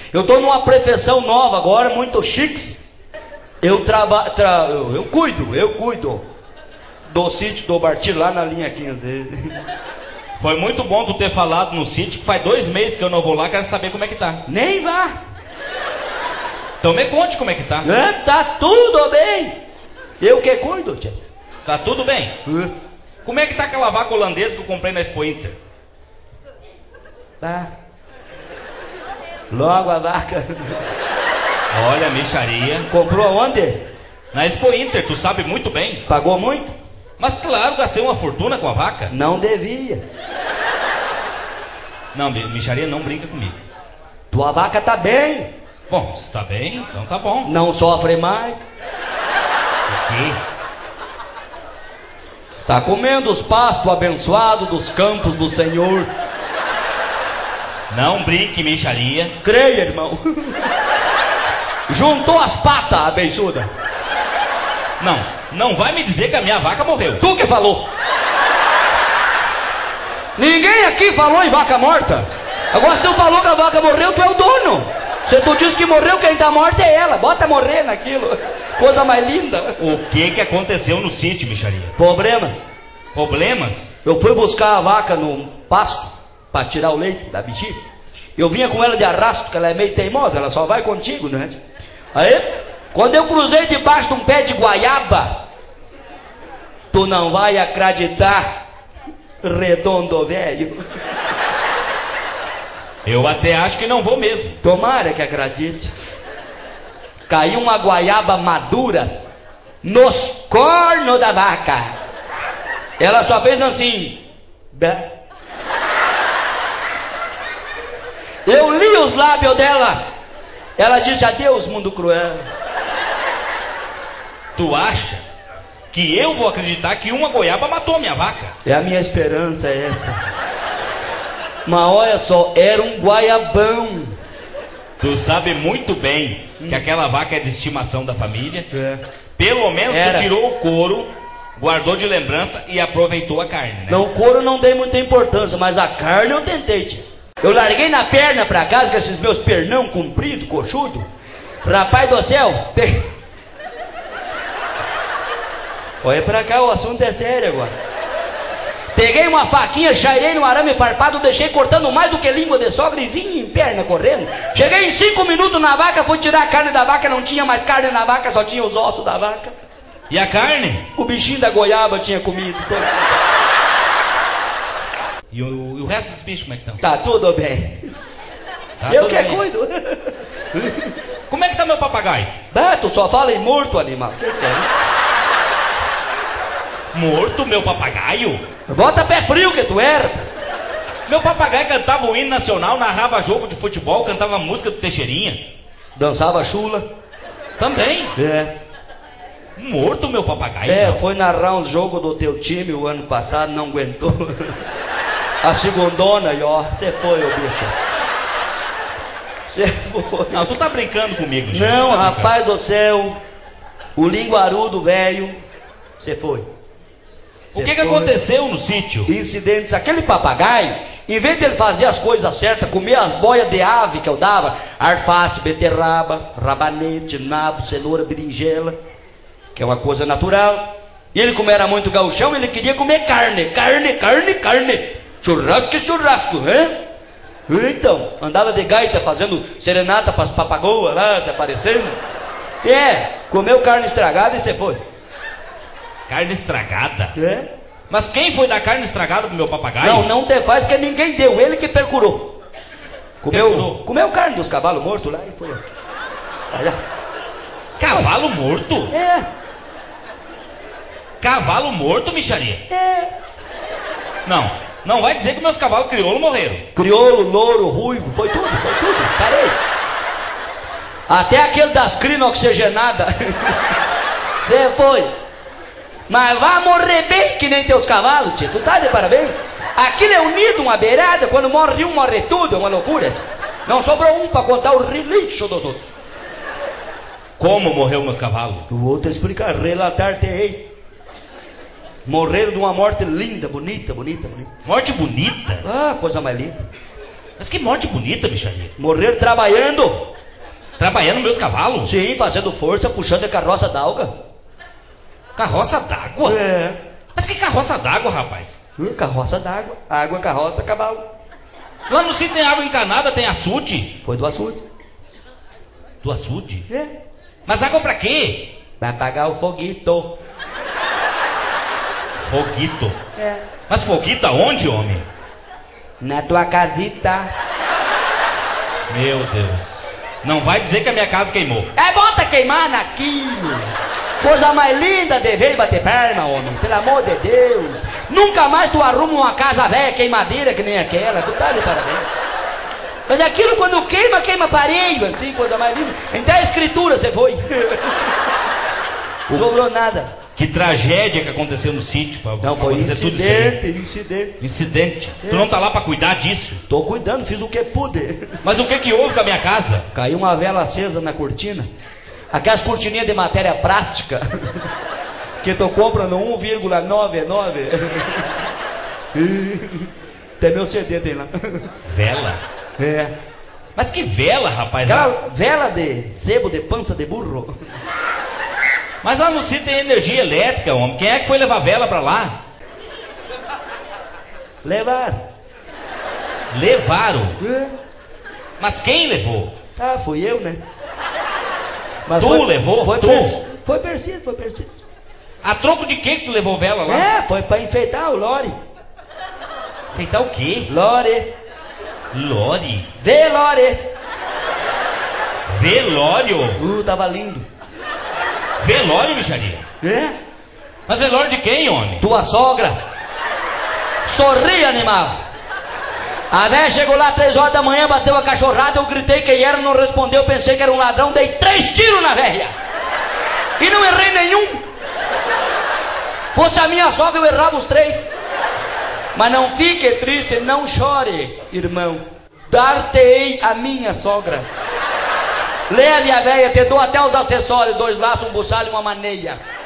Eu tô numa profissão nova agora, muito chique. Eu cuido do sítio do Bartiro lá na linha 15. Foi muito bom tu ter falado no sítio, que faz 2 meses que eu não vou lá, quero saber como é que tá. Nem vá. Então me conte como é que tá. Tá tudo bem. Eu que cuido, tia. Tá tudo bem? Como é que tá aquela vaca holandesa que eu comprei na Expo Inter? Tá. Logo a vaca. Olha, mixaria. Comprou aonde? Na Expo Inter, tu sabe muito bem. Pagou muito? Mas claro, gastei uma fortuna com a vaca. Não devia. Não, mixaria, não brinca comigo. Tua vaca tá bem. Bom, se tá bem, então tá bom. Não sofre mais. O quê? Tá comendo os pastos abençoados dos campos do Senhor. Não brinque, mixaria. Creia, irmão. Juntou as patas, abençoada. Não vai me dizer que a minha vaca morreu. Tu que falou. Ninguém aqui falou em vaca morta. Agora se tu falou que a vaca morreu, tu é o dono. Se tu disse que morreu, quem tá morta é ela. Bota morrer naquilo. Coisa mais linda. O que aconteceu no sítio, mixaria? Problemas. Problemas? Eu fui buscar a vaca no pasto para tirar o leite da bichinha. Eu vinha com ela de arrasto, porque ela é meio teimosa, ela só vai contigo, né? Aí, quando eu cruzei debaixo de um pé de goiaba, tu não vai acreditar, redondo velho. Eu até acho que não vou mesmo. Tomara que acredite. Caiu uma goiaba madura nos cornos da vaca. Ela só fez assim. Eu li os lábios dela. Ela disse: adeus, mundo cruel. Tu acha que eu vou acreditar que uma goiaba matou a minha vaca? É a minha esperança essa. Mas olha só, era um goiabão. Tu sabe muito bem que aquela vaca é de estimação da família. É. Pelo menos tu tirou o couro, guardou de lembrança e aproveitou a carne, né? Não, o couro não dei muita importância, mas a carne eu tentei, tia. Eu larguei na perna pra casa com esses meus pernão comprido, coxudo. Rapaz do céu. Olha pra cá, o assunto é sério agora. Peguei uma faquinha, chairei no arame farpado, deixei cortando mais do que língua de sogra e vim em perna correndo. Cheguei em 5 minutos na vaca, fui tirar a carne da vaca, não tinha mais carne na vaca, só tinha os ossos da vaca. E a carne? O bichinho da goiaba tinha comido. E o resto dos bichos como é que estão? Tá tudo bem. Tá Eu tudo que bem. cuido. Como é que tá meu papagaio? Tu só fala em morto, animal. Que é? Morto, meu papagaio? Bota pé frio que tu era. Meu papagaio cantava o hino nacional, narrava jogo de futebol, cantava música do Teixeirinha. Dançava chula. Também? É. Morto, meu papagaio? Não. Foi narrar um jogo do teu time o ano passado, não aguentou. A segundona, e ó, você foi, ô bicho. Você foi. Não, tu tá brincando comigo, gente. Não, tá rapaz do céu. O linguarudo velho, você foi. O que aconteceu no sítio? Incidentes. Aquele papagaio, em vez de ele fazer as coisas certas, comer as boias de ave que eu dava, alface, beterraba, rabanete, nabo, cenoura, berinjela, que é uma coisa natural. E ele, como era muito gauchão, ele queria comer carne. Churrasco, né? Então, andava de gaita fazendo serenata para as papagoas lá, se aparecendo. Comeu carne estragada e você foi. Carne estragada? É. Mas quem foi dar carne estragada pro meu papagaio? Não te faz, porque ninguém deu, ele que percurou. Comeu carne dos cavalos mortos lá e foi. Olha. Cavalo morto? É. Cavalo morto, mixaria? É. Não vai dizer que meus cavalos crioulo morreram. Crioulo, louro, ruivo, foi tudo. Parei. Até aquele das crinas oxigenadas. Você foi. Mas vai morrer bem que nem teus cavalos, tio. Tu tá de parabéns. Aquilo é unido, uma beirada. Quando morre um, morre tudo. É uma loucura, tio. Não sobrou um pra contar o lixo dos outros. Como morreu meus cavalos? Eu vou te explicar, relatar-te-ei. Morreram de uma morte linda, bonita. Morte bonita? Ah, coisa mais linda. Mas que morte bonita, bicharia. Morrer trabalhando. Trabalhando meus cavalos? Sim, fazendo força, puxando a carroça d'água. Carroça d'água? É. Mas que carroça d'água, rapaz? Carroça d'água. Água, carroça, cavalo. Lá no sítio tem água encanada, tem açude. Foi do açude. Do açude? É. Mas água pra quê? Vai pagar o foguito. Foguito? É. Mas foguito aonde, homem? Na tua casita. Meu Deus. Não vai dizer que a minha casa queimou. É bom tá queimar naquilo. Coisa mais linda de ver e bater perna, homem. Pelo amor de Deus. Nunca mais tu arruma uma casa velha queimadeira que nem aquela. Tu tá de parabéns. Mas aquilo quando queima, queima pareio, assim, coisa mais linda. Até a escritura você foi. Não sobrou nada. Que tragédia que aconteceu no sítio. Não, foi incidente. Incidente. Tu não tá lá pra cuidar disso? Tô cuidando, fiz o que pude. Mas o que houve com a minha casa? Caiu uma vela acesa na cortina. Aquelas cortininhas de matéria plástica que tu compra no 1,99. Até meu CD tem lá. Vela? É. Mas que vela, rapaz? Aquela vela de sebo de pança de burro. Mas lá no sítio tem energia elétrica, homem. Quem é que foi levar vela pra lá? Levaram. É. Mas quem levou? Ah, fui eu, né? Mas tu levou? Foi preciso. A troco de que tu levou vela lá? É, foi pra enfeitar o lore. Enfeitar o quê? Lore. Lore? Velore. Velório? Tava lindo. Velório, bicharia? É? Mas velório de quem, homem? Tua sogra. Sorri, animal. A véia chegou lá 3 horas da manhã, bateu a cachorrada, eu gritei quem era, não respondeu, pensei que era um ladrão, dei 3 tiros na velha. E não errei nenhum. Fosse a minha sogra, eu errava os 3. Mas não fique triste, não chore, irmão. Dar-te-ei a minha sogra. Leve a véia, te dou até os acessórios, 2 laços, um buçal e uma maneia.